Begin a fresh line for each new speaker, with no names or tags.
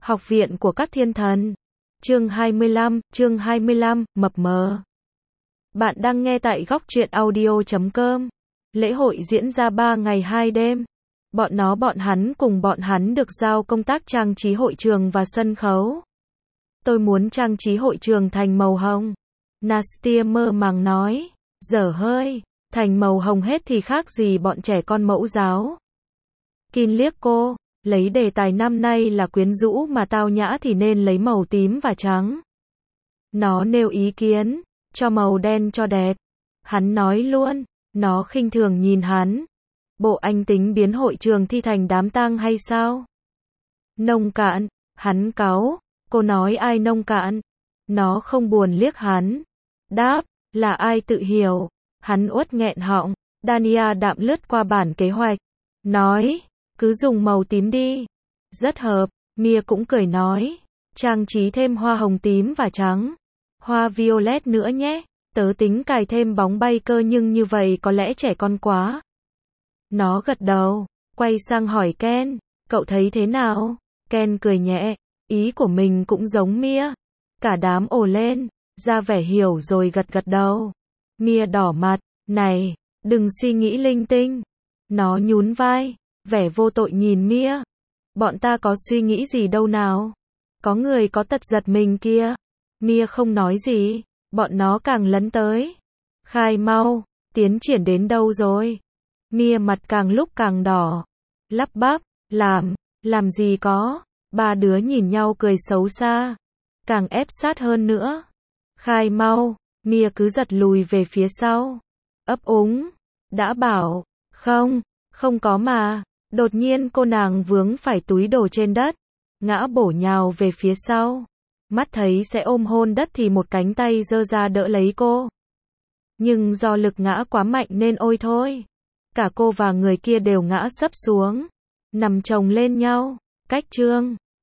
Học viện của các thiên thần. Chương 25, mập mờ. Bạn đang nghe tại góc truyện audio.com. Lễ hội diễn ra 3 ngày 2 đêm. Bọn hắn được giao công tác trang trí hội trường và sân khấu. Tôi muốn trang trí hội trường thành màu hồng. Nastia mơ màng nói. Dở hơi, thành màu hồng hết thì khác gì bọn trẻ con mẫu giáo. Kin liếc cô, lấy đề tài năm nay là quyến rũ mà tao nhã thì nên lấy màu tím và trắng. Nó nêu ý kiến, cho màu đen cho đẹp. Hắn nói luôn, nó khinh thường nhìn hắn. Bộ anh tính biến hội trường thi thành đám tang hay sao? Nông cạn, hắn cáu, cô nói ai nông cạn? Nó không buồn liếc hắn. Đáp, là ai tự hiểu. Hắn uất nghẹn họng. Dania đạm lướt qua bản kế hoạch. Nói, cứ dùng màu tím đi. Rất hợp, Mia cũng cười nói. Trang trí thêm hoa hồng tím và trắng. Hoa violet nữa nhé. Tớ tính cài thêm bóng bay cơ nhưng như vậy có lẽ trẻ con quá. Nó gật đầu, quay sang hỏi Ken. Cậu thấy thế nào? Ken cười nhẹ. Ý của mình cũng giống Mia. Cả đám ồ lên, ra vẻ hiểu rồi gật gật đầu. Mia đỏ mặt. Này, đừng suy nghĩ linh tinh. Nó nhún vai, vẻ vô tội nhìn Mia. Bọn ta có suy nghĩ gì đâu nào. Có người có tật giật mình kia. Mia không nói gì. Bọn nó càng lấn tới. Khai mau, tiến triển đến đâu rồi? Mia mặt càng lúc càng đỏ. Lắp bắp, làm gì có. Ba đứa nhìn nhau cười xấu xa. Càng ép sát hơn nữa. Khai mau, Mia cứ giật lùi về phía sau. Ấp úng, đã bảo, không có mà. Đột nhiên cô nàng vướng phải túi đồ trên đất. Ngã bổ nhào về phía sau. Mắt thấy sẽ ôm hôn đất thì một cánh tay giơ ra đỡ lấy cô. Nhưng do lực ngã quá mạnh nên ôi thôi. Cả cô và người kia đều ngã sấp xuống. Nằm chồng lên nhau. Cách trương.